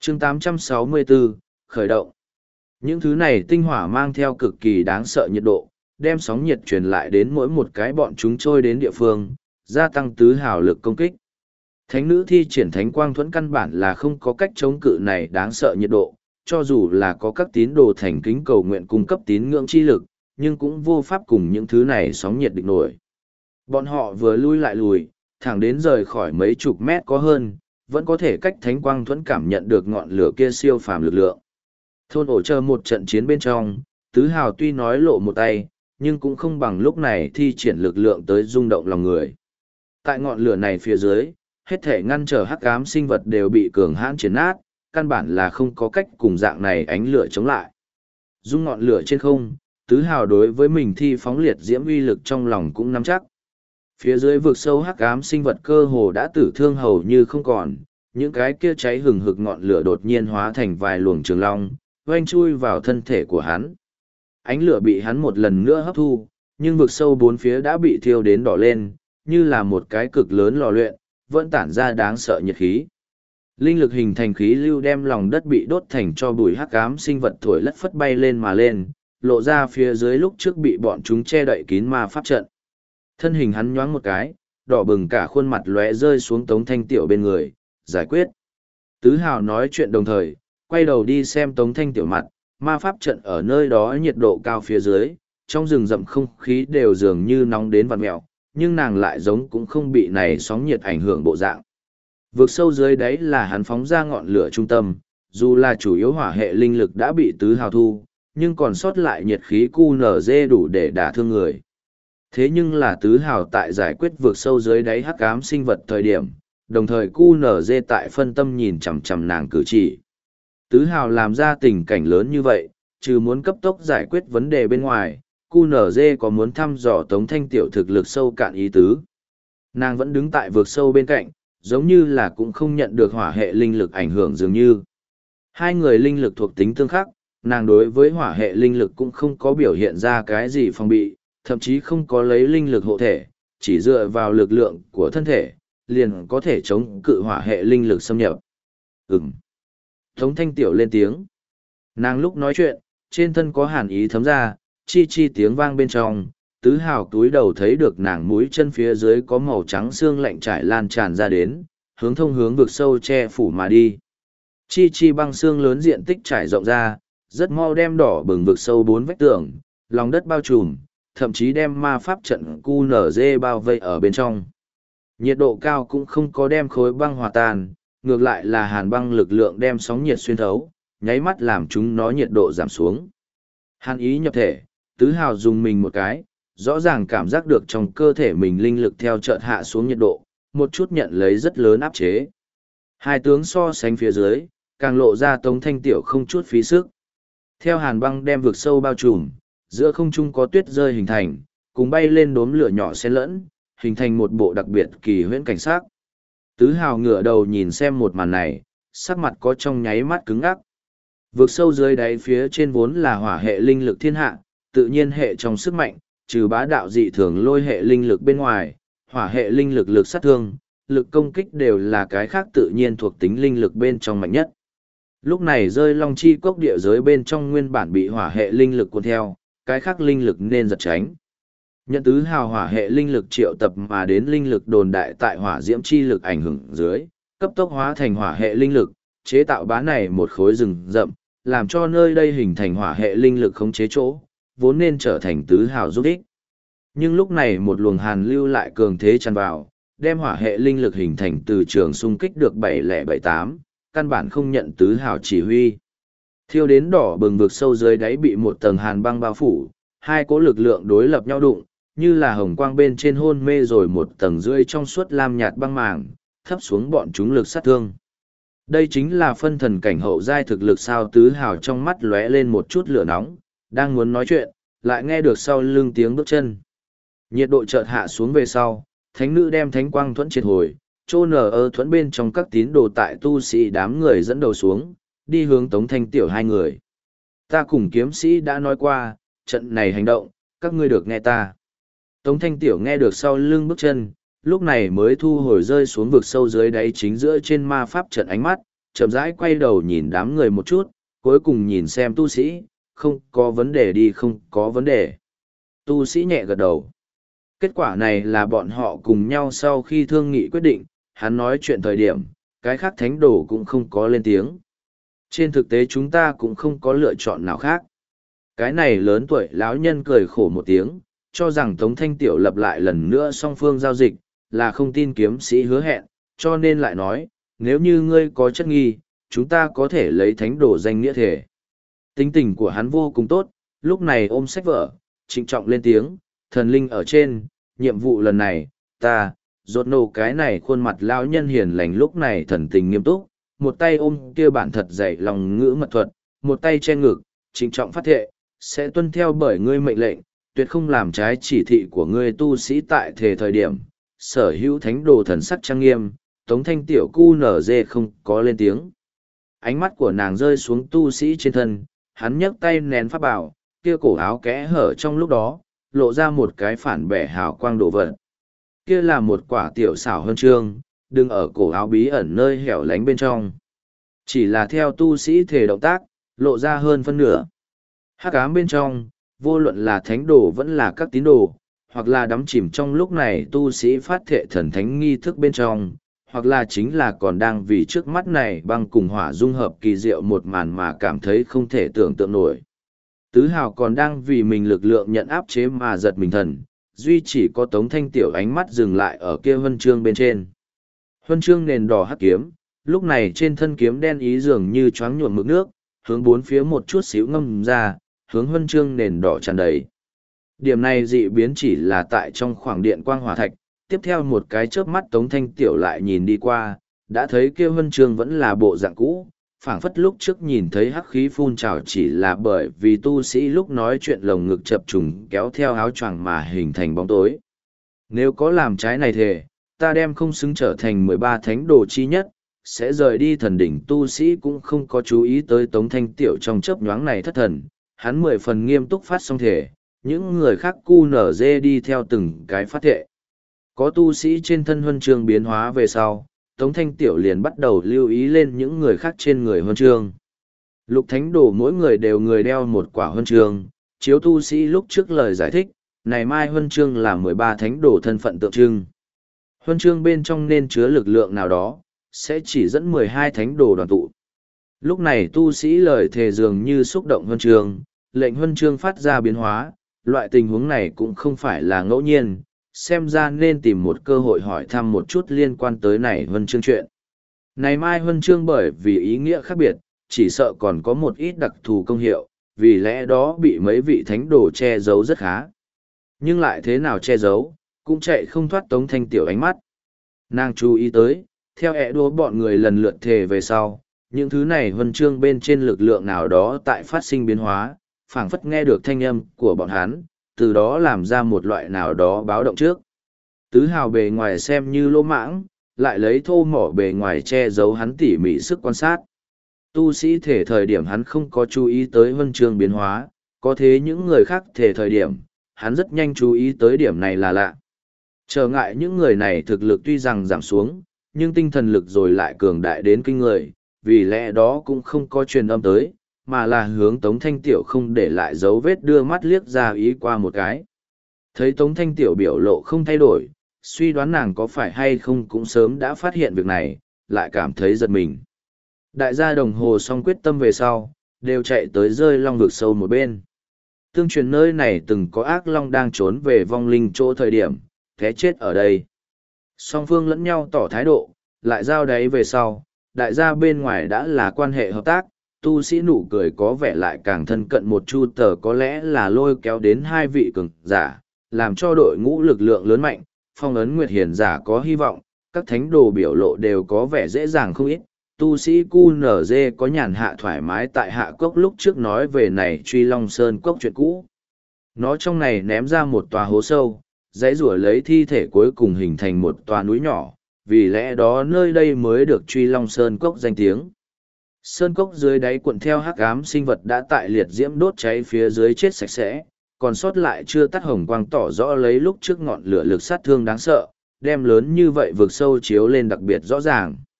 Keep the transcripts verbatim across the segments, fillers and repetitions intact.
chương tám trăm sáu mươi bốn, khởi động. Những thứ này tinh hỏa mang theo cực kỳ đáng sợ nhiệt độ, đem sóng nhiệt truyền lại đến mỗi một cái bọn chúng trôi đến địa phương, gia tăng tứ hào lực công kích. Thánh nữ thi triển thánh quang thuẫn căn bản là không có cách chống cự này đáng sợ nhiệt độ, cho dù là có các tín đồ thành kính cầu nguyện cung cấp tín ngưỡng chi lực, nhưng cũng vô pháp cùng những thứ này sóng nhiệt địch nổi. Bọn họ vừa lui lại lùi, thẳng đến rời khỏi mấy chục mét có hơn, vẫn có thể cách thánh quang thuẫn cảm nhận được ngọn lửa kia siêu phàm lực lượng. Thôn ổ chờ một trận chiến bên trong, tứ hào tuy nói lộ một tay, nhưng cũng không bằng lúc này thi triển lực lượng tới rung động lòng người. Tại ngọn lửa này phía dưới, hết thể ngăn trở hắc ám sinh vật đều bị cường hãn triển nát, căn bản là không có cách cùng dạng này ánh lửa chống lại. Dung ngọn lửa trên không, tứ hào đối với mình thi phóng liệt diễm uy lực trong lòng cũng nắm chắc. Phía dưới vực sâu hắc ám sinh vật cơ hồ đã tử thương hầu như không còn, những cái kia cháy hừng hực ngọn lửa đột nhiên hóa thành vài luồng trường long, oanh chui vào thân thể của hắn. Ánh lửa bị hắn một lần nữa hấp thu, nhưng vực sâu bốn phía đã bị thiêu đến đỏ lên, như là một cái cực lớn lò luyện, vẫn tản ra đáng sợ nhiệt khí. Linh lực hình thành khí lưu đem lòng đất bị đốt thành cho bụi hắc ám sinh vật thổi lất phất bay lên mà lên, lộ ra phía dưới lúc trước bị bọn chúng che đậy kín ma pháp trận. Thân hình hắn nhoáng một cái, đỏ bừng cả khuôn mặt lóe rơi xuống Tống Thanh Tiểu bên người, giải quyết. Tứ Hào nói chuyện đồng thời, quay đầu đi xem Tống Thanh Tiểu mặt, ma pháp trận ở nơi đó nhiệt độ cao phía dưới, trong rừng rậm không khí đều dường như nóng đến vằn mẹo, nhưng nàng lại giống cũng không bị này sóng nhiệt ảnh hưởng bộ dạng. Vượt sâu dưới đấy là hắn phóng ra ngọn lửa trung tâm, dù là chủ yếu hỏa hệ linh lực đã bị Tứ Hào thu, nhưng còn sót lại nhiệt khí cu nở dê đủ để đả thương người. Thế nhưng là Tứ Hào tại giải quyết vượt sâu dưới đáy hắc ám sinh vật thời điểm, đồng thời cu nở dê tại phân tâm nhìn chằm chằm nàng cử chỉ. Tứ Hào làm ra tình cảnh lớn như vậy, trừ muốn cấp tốc giải quyết vấn đề bên ngoài, cu nở dê có muốn thăm dò Tống Thanh Tiểu thực lực sâu cạn ý tứ. Nàng vẫn đứng tại vượt sâu bên cạnh, giống như là cũng không nhận được hỏa hệ linh lực ảnh hưởng dường như. Hai người linh lực thuộc tính tương khắc, nàng đối với hỏa hệ linh lực cũng không có biểu hiện ra cái gì phòng bị, thậm chí không có lấy linh lực hộ thể, chỉ dựa vào lực lượng của thân thể, liền có thể chống cự hỏa hệ linh lực xâm nhập. Ừm. Tống Thanh Tiểu lên tiếng. Nàng lúc nói chuyện, trên thân có hàn ý thấm ra, chi chi tiếng vang bên trong, Tứ Hào túi đầu thấy được nàng mũi chân phía dưới có màu trắng xương lạnh trải lan tràn ra đến, hướng thông hướng vực sâu che phủ mà đi. Chi chi băng xương lớn diện tích trải rộng ra, rất mau đem đỏ bừng vực sâu bốn vách tường, lòng đất bao trùm, thậm chí đem ma pháp trận cu nở dê bao vây ở bên trong. Nhiệt độ cao cũng không có đem khối băng hòa tan, ngược lại là hàn băng lực lượng đem sóng nhiệt xuyên thấu, nháy mắt làm chúng nó nhiệt độ giảm xuống. Hàn ý nhập thể, Tứ Hào dùng mình một cái, rõ ràng cảm giác được trong cơ thể mình linh lực theo chợt hạ xuống nhiệt độ, một chút nhận lấy rất lớn áp chế. Hai tướng so sánh phía dưới, càng lộ ra Tống Thanh Tiểu không chút phí sức. Theo hàn băng đem vực sâu bao trùm, giữa không trung có tuyết rơi hình thành, cùng bay lên đốm lửa nhỏ xen lẫn, hình thành một bộ đặc biệt kỳ huyễn cảnh sắc. Tứ Hào ngửa đầu nhìn xem một màn này, sắc mặt có trong nháy mắt cứng ngắc. Vực sâu dưới đáy phía trên vốn là hỏa hệ linh lực thiên hạ, tự nhiên hệ trong sức mạnh, trừ bá đạo dị thường lôi hệ linh lực bên ngoài, hỏa hệ linh lực lực sát thương, lực công kích đều là cái khác tự nhiên thuộc tính linh lực bên trong mạnh nhất. Lúc này rơi long chi cốc địa giới bên trong nguyên bản bị hỏa hệ linh lực cuốn theo, cái khác linh lực nên giật tránh. Nhận Tứ Hào hỏa hệ linh lực triệu tập mà đến linh lực đồn đại tại hỏa diễm chi lực ảnh hưởng dưới, cấp tốc hóa thành hỏa hệ linh lực, chế tạo bá này một khối rừng rậm, làm cho nơi đây hình thành hỏa hệ linh lực khống chế chỗ, vốn nên trở thành Tứ Hào giúp ích. Nhưng lúc này một luồng hàn lưu lại cường thế tràn vào, đem hỏa hệ linh lực hình thành từ trường xung kích được bảy không bảy tám, căn bản không nhận Tứ Hào chỉ huy. Thiêu đến đỏ bừng vực sâu dưới đáy bị một tầng hàn băng bao phủ, hai cỗ lực lượng đối lập nhau đụng, như là hồng quang bên trên hôn mê rồi một tầng rưỡi trong suốt lam nhạt băng màng, thấp xuống bọn chúng lực sát thương. Đây chính là phân thần cảnh hậu giai thực lực sao? Tứ Hào trong mắt lóe lên một chút lửa nóng, đang muốn nói chuyện, lại nghe được sau lưng tiếng bước chân. Nhiệt độ chợt hạ xuống về sau, thánh nữ đem thánh quang thuẫn triệt hồi, trô nở ơ thuẫn bên trong các tín đồ tại tu sĩ đám người dẫn đầu xuống, đi hướng Tống Thanh Tiểu hai người. Ta cùng kiếm sĩ đã nói qua, trận này hành động, các ngươi được nghe ta. Tống Thanh Tiểu nghe được sau lưng bước chân, lúc này mới thu hồi rơi xuống vực sâu dưới đáy chính giữa trên ma pháp trận ánh mắt, chậm rãi quay đầu nhìn đám người một chút, cuối cùng nhìn xem tu sĩ, không có vấn đề đi không có vấn đề. Tu sĩ nhẹ gật đầu. Kết quả này là bọn họ cùng nhau sau khi thương nghị quyết định, hắn nói chuyện thời điểm, cái khác thánh đồ cũng không có lên tiếng. Trên thực tế chúng ta cũng không có lựa chọn nào khác. Cái này lớn tuổi lão nhân cười khổ một tiếng, cho rằng Tống Thanh Tiểu lập lại lần nữa song phương giao dịch, là không tin kiếm sĩ hứa hẹn, cho nên lại nói, nếu như ngươi có chất nghi, chúng ta có thể lấy thánh đồ danh nghĩa thể. Tính tình của hắn vô cùng tốt, lúc này ôm sách vở, trịnh trọng lên tiếng, thần linh ở trên, nhiệm vụ lần này, ta, rốt nổ cái này khuôn mặt lão nhân hiền lành lúc này thần tình nghiêm túc, một tay ôm kia bản thật dày lòng ngữ mật thuật, một tay che ngực, trịnh trọng phát thệ, sẽ tuân theo bởi ngươi mệnh lệnh, tuyệt không làm trái chỉ thị của ngươi tu sĩ tại thể thời điểm, sở hữu thánh đồ thần sắc trang nghiêm, Tống Thanh Tiểu cu nở dê không có lên tiếng. Ánh mắt của nàng rơi xuống tu sĩ trên thân, hắn nhấc tay nén pháp bảo, kia cổ áo kẽ hở trong lúc đó, lộ ra một cái phản bẻ hào quang đồ vật. Kia là một quả tiểu xảo hơn trương, đứng ở cổ áo bí ẩn nơi hẻo lánh bên trong. Chỉ là theo tu sĩ thể động tác, lộ ra hơn phân nửa. Hắc ám bên trong, vô luận là thánh đồ vẫn là các tín đồ, hoặc là đắm chìm trong lúc này tu sĩ phát thệ thần thánh nghi thức bên trong, hoặc là chính là còn đang vì trước mắt này băng cùng hỏa dung hợp kỳ diệu một màn mà cảm thấy không thể tưởng tượng nổi. Tứ hào còn đang vì mình lực lượng nhận áp chế mà giật mình thần, duy chỉ có Tống Thanh Tiểu ánh mắt dừng lại ở kia huân chương bên trên. Huân chương nền đỏ hắc kiếm, lúc này trên thân kiếm đen ý dường như choáng nhuộm mực nước, hướng bốn phía một chút xíu ngâm ra, hướng huân chương nền đỏ tràn đầy. Điểm này dị biến chỉ là tại trong khoảng điện quang hỏa thạch, tiếp theo một cái chớp mắt Tống Thanh Tiểu lại nhìn đi qua, đã thấy kia huân chương vẫn là bộ dạng cũ, phảng phất lúc trước nhìn thấy hắc khí phun trào chỉ là bởi vì tu sĩ lúc nói chuyện lồng ngực chập trùng kéo theo áo choàng mà hình thành bóng tối. Nếu có làm trái này thề, ta đem không xứng trở thành mười ba thánh đồ chi nhất, sẽ rời đi thần đỉnh. Tu sĩ cũng không có chú ý tới Tống Thanh Tiểu trong chớp nhoáng này thất thần, hắn mười phần nghiêm túc phát xong thể, những người khác cu nở dê đi theo từng cái phát thệ. Có tu sĩ trên thân huân chương biến hóa về sau, Tống Thanh Tiểu liền bắt đầu lưu ý lên những người khác trên người huân chương. Lục thánh đồ mỗi người đều người đeo một quả huân chương, chiếu tu sĩ lúc trước lời giải thích, này mai huân chương là mười ba thánh đồ thân phận tượng trưng. Huân chương bên trong nên chứa lực lượng nào đó, sẽ chỉ dẫn mười hai thánh đồ đoàn tụ. Lúc này tu sĩ lời thề dường như xúc động huân chương, lệnh huân chương phát ra biến hóa, loại tình huống này cũng không phải là ngẫu nhiên, xem ra nên tìm một cơ hội hỏi thăm một chút liên quan tới này huân chương chuyện. Này mai huân chương bởi vì ý nghĩa khác biệt, chỉ sợ còn có một ít đặc thù công hiệu, vì lẽ đó bị mấy vị thánh đồ che giấu rất khá. Nhưng lại thế nào che giấu, cũng chạy không thoát Tống Thanh Tiểu ánh mắt. Nàng chú ý tới, theo ẹ đua bọn người lần lượt thề về sau, những thứ này huân chương bên trên lực lượng nào đó tại phát sinh biến hóa, phảng phất nghe được thanh âm của bọn hắn, từ đó làm ra một loại nào đó báo động trước. Tứ hào bề ngoài xem như lỗ mãng, lại lấy thô mỏ bề ngoài che giấu hắn tỉ mỉ sức quan sát. Tu sĩ thể thời điểm hắn không có chú ý tới huân chương biến hóa, có thế những người khác thể thời điểm, hắn rất nhanh chú ý tới điểm này là lạ. Trở ngại những người này thực lực tuy rằng giảm xuống, nhưng tinh thần lực rồi lại cường đại đến kinh người, vì lẽ đó cũng không có truyền âm tới, mà là hướng Tống Thanh Tiểu không để lại dấu vết đưa mắt liếc ra ý qua một cái. Thấy Tống Thanh Tiểu biểu lộ không thay đổi, suy đoán nàng có phải hay không cũng sớm đã phát hiện việc này, lại cảm thấy giật mình. Đại gia đồng hồ xong quyết tâm về sau, đều chạy tới rơi long vực sâu một bên. Tương truyền nơi này từng có ác long đang trốn về vong linh chỗ thời điểm, thế chết ở đây. Song phương lẫn nhau tỏ thái độ, lại giao đáy về sau, đại gia bên ngoài đã là quan hệ hợp tác, tu sĩ nụ cười có vẻ lại càng thân cận một chu tờ có lẽ là lôi kéo đến hai vị cường giả, làm cho đội ngũ lực lượng lớn mạnh, phong ấn nguyệt hiền giả có hy vọng, các thánh đồ biểu lộ đều có vẻ dễ dàng không ít. Tu sĩ cu nở dê có nhàn hạ thoải mái tại hạ cốc lúc trước nói về này truy long sơn cốc chuyện cũ. Nó trong này ném ra một tòa hố sâu, dãy rủa lấy thi thể cuối cùng hình thành một tòa núi nhỏ, vì lẽ đó nơi đây mới được truy long sơn cốc danh tiếng. Sơn cốc dưới đáy cuộn theo hắc ám sinh vật đã tại liệt diễm đốt cháy phía dưới chết sạch sẽ, còn sót lại chưa tắt hồng quang tỏ rõ lấy lúc trước ngọn lửa lực sát thương đáng sợ, đem lớn như vậy vực sâu chiếu lên đặc biệt rõ ràng.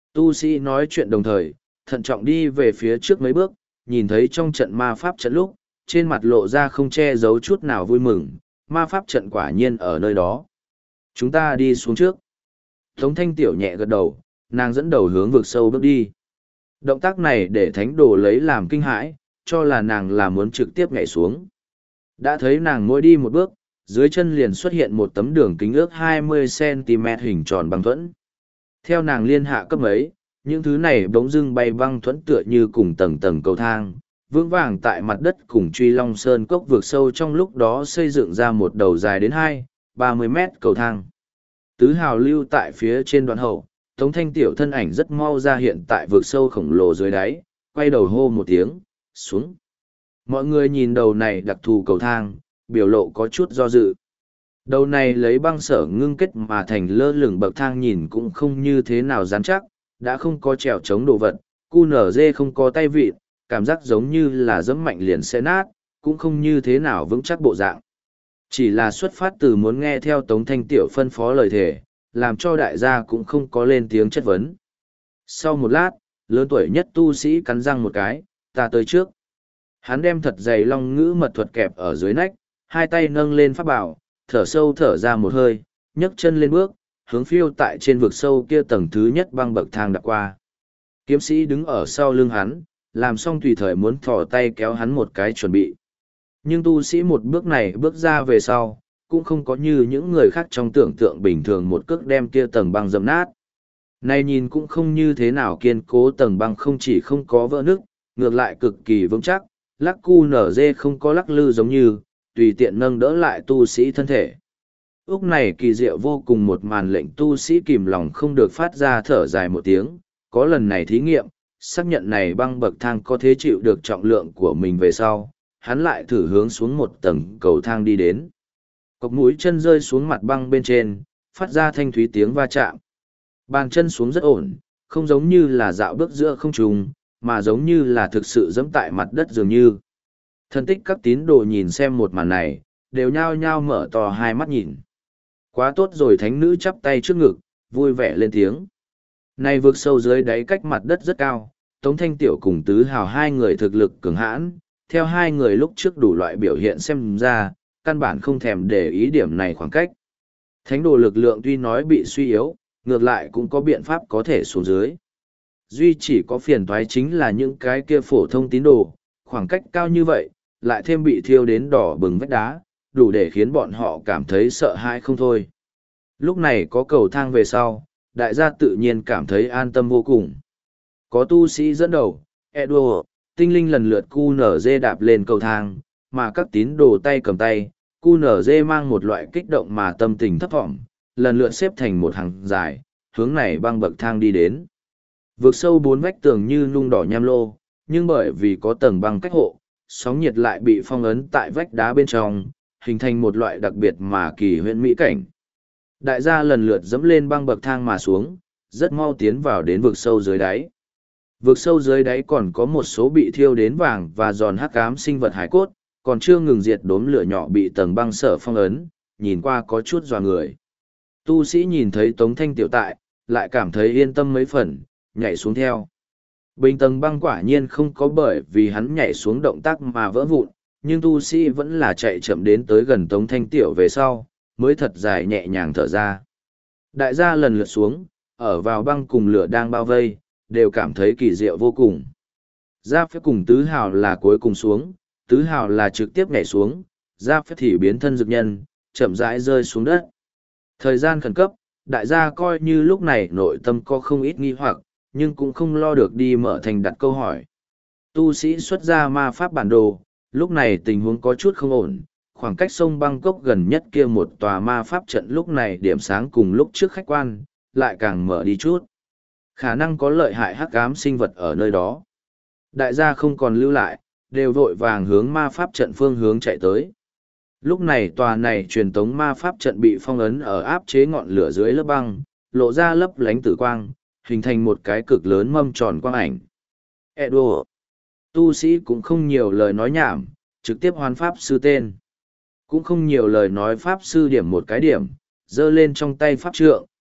Tu sĩ nói chuyện đồng thời, thận trọng đi về phía trước mấy bước, nhìn thấy trong trận ma pháp trận lúc, trên mặt lộ ra không che giấu chút nào vui mừng, ma pháp trận quả nhiên ở nơi đó. Chúng ta đi xuống trước. Tống Thanh Tiểu nhẹ gật đầu, nàng dẫn đầu hướng vực sâu bước đi. Động tác này để thánh đồ lấy làm kinh hãi, cho là nàng là muốn trực tiếp nhảy xuống. Đã thấy nàng mỗi đi một bước, dưới chân liền xuất hiện một tấm đường kính ước hai mươi xăng ti mét hình tròn băng thuẫn. Theo nàng liên hạ cấp ấy, những thứ này bỗng dưng bay băng thuẫn tựa như cùng tầng tầng cầu thang, vững vàng tại mặt đất cùng truy long sơn cốc vượt sâu trong lúc đó xây dựng ra một đầu dài đến hai ba mươi mét cầu thang. Tứ hào lưu tại phía trên đoạn hậu, Tống Thanh Tiểu thân ảnh rất mau ra hiện tại vực sâu khổng lồ dưới đáy, quay đầu hô một tiếng, xuống. Mọi người nhìn đầu này đặc thù cầu thang, biểu lộ có chút do dự. Đầu này lấy băng sở ngưng kết mà thành lơ lửng bậc thang nhìn cũng không như thế nào rắn chắc, đã không có trèo chống đồ vật, cu nở dê không có tay vịt, cảm giác giống như là dẫm mạnh liền sẽ nát, cũng không như thế nào vững chắc bộ dạng. Chỉ là xuất phát từ muốn nghe theo Tống Thanh Tiểu phân phó lời thề, làm cho đại gia cũng không có lên tiếng chất vấn. Sau một lát, lớn tuổi nhất tu sĩ cắn răng một cái, ta tới trước. Hắn đem thật dày long ngữ mật thuật kẹp ở dưới nách, hai tay nâng lên pháp bảo, thở sâu thở ra một hơi, nhấc chân lên bước, hướng phiêu tại trên vực sâu kia tầng thứ nhất băng bậc thang đặt qua. Kiếm sĩ đứng ở sau lưng hắn, làm xong tùy thời muốn thò tay kéo hắn một cái chuẩn bị. Nhưng tu sĩ một bước này bước ra về sau, cũng không có như những người khác trong tưởng tượng bình thường một cước đem kia tầng băng dầm nát. Này nhìn cũng không như thế nào kiên cố, tầng băng không chỉ không có vỡ nứt, ngược lại cực kỳ vững chắc, lắc cu nở dê không có lắc lư giống như, tùy tiện nâng đỡ lại tu sĩ thân thể. Úc này kỳ diệu vô cùng, một màn lệnh tu sĩ kìm lòng không được phát ra thở dài một tiếng, có lần này thí nghiệm, xác nhận này băng bậc thang có thể chịu được trọng lượng của mình về sau, hắn lại thử hướng xuống một tầng cầu thang đi đến. Cọc mũi chân rơi xuống mặt băng bên trên, phát ra thanh thúy tiếng va chạm. Bàn chân xuống rất ổn, không giống như là dạo bước giữa không trung, mà giống như là thực sự giẫm tại mặt đất dường như. Thân tích các tín đồ nhìn xem một màn này, đều nhao nhao mở to hai mắt nhìn. Quá tốt rồi, thánh nữ chắp tay trước ngực, vui vẻ lên tiếng. Này vực sâu dưới đáy cách mặt đất rất cao, Tống Thanh Tiểu cùng Tứ Hào hai người thực lực cường hãn, theo hai người lúc trước đủ loại biểu hiện xem ra, căn bản không thèm để ý điểm này khoảng cách. Thánh đồ lực lượng tuy nói bị suy yếu, ngược lại cũng có biện pháp có thể xuống dưới. Duy chỉ có phiền toái chính là những cái kia phổ thông tín đồ, khoảng cách cao như vậy, lại thêm bị thiêu đến đỏ bừng vách đá, đủ để khiến bọn họ cảm thấy sợ hãi không thôi. Lúc này có cầu thang về sau, đại gia tự nhiên cảm thấy an tâm vô cùng. Có tu sĩ dẫn đầu, Edward, tinh linh lần lượt cu nở dê đạp lên cầu thang, mà các tín đồ tay cầm tay, cu nở dê mang một loại kích động mà tâm tình thấp thỏm, lần lượt xếp thành một hàng dài, hướng này băng bậc thang đi đến. Vượt sâu bốn vách tường như nung đỏ nham lô, nhưng bởi vì có tầng băng cách hộ, sóng nhiệt lại bị phong ấn tại vách đá bên trong, hình thành một loại đặc biệt mà kỳ huyễn mỹ cảnh. Đại gia lần lượt dẫm lên băng bậc thang mà xuống, rất mau tiến vào đến vực sâu dưới đáy. Vực sâu dưới đáy còn có một số bị thiêu đến vàng và giòn hắc ám sinh vật hải cốt, còn chưa ngừng diệt đốm lửa nhỏ bị tầng băng sở phong ấn, nhìn qua có chút dọa người. Tu sĩ nhìn thấy Tống Thanh Tiểu tại, lại cảm thấy yên tâm mấy phần, nhảy xuống theo. Bình tầng băng quả nhiên không có bởi vì hắn nhảy xuống động tác mà vỡ vụn, nhưng tu sĩ vẫn là chạy chậm đến tới gần Tống Thanh Tiểu về sau, mới thật dài nhẹ nhàng thở ra. Đại gia lần lượt xuống, ở vào băng cùng lửa đang bao vây, đều cảm thấy kỳ diệu vô cùng. Gia phép cùng Tứ Hào là cuối cùng xuống, Tứ Hào là trực tiếp nhảy xuống, Gia phép thì biến thân dược nhân, chậm rãi rơi xuống đất. Thời gian khẩn cấp, đại gia coi như lúc này nội tâm có không ít nghi hoặc, nhưng cũng không lo được đi mở thành đặt câu hỏi. Tu sĩ xuất ra ma pháp bản đồ, lúc này tình huống có chút không ổn, khoảng cách sông Bangkok gần nhất kia một tòa ma pháp trận lúc này điểm sáng cùng lúc trước khách quan, lại càng mở đi chút. Khả năng có lợi hại hắc ám sinh vật ở nơi đó. Đại gia không còn lưu lại, đều vội vàng hướng ma pháp trận phương hướng chạy tới. Lúc này tòa này truyền tống ma pháp trận bị phong ấn ở áp chế ngọn lửa dưới lớp băng, lộ ra lấp lánh tử quang, hình thành một cái cực lớn mâm tròn quang ảnh. Edward, tu sĩ cũng không nhiều lời nói nhảm, trực tiếp hoán pháp sư tên. Cũng không nhiều lời nói, pháp sư điểm một cái điểm, giơ lên trong tay pháp trượng,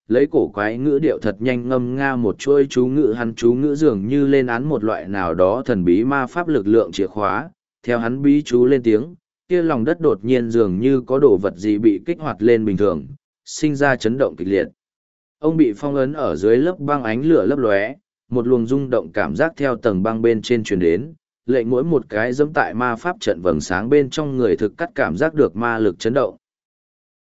lấy cổ quái ngữ điệu thật nhanh ngâm nga một chuỗi chú ngữ, hắn chú ngữ dường như lên án một loại nào đó thần bí ma pháp lực lượng chìa khóa, theo hắn bí chú lên tiếng, kia lòng đất đột nhiên dường như có đồ vật gì bị kích hoạt lên bình thường, sinh ra chấn động kịch liệt. Ông bị phong ấn ở dưới lớp băng, ánh lửa lấp lóe, một luồng rung động cảm giác theo tầng băng bên trên truyền đến, lệnh mỗi một cái dẫm tại ma pháp trận vầng sáng bên trong người thực cắt cảm giác được ma lực chấn động.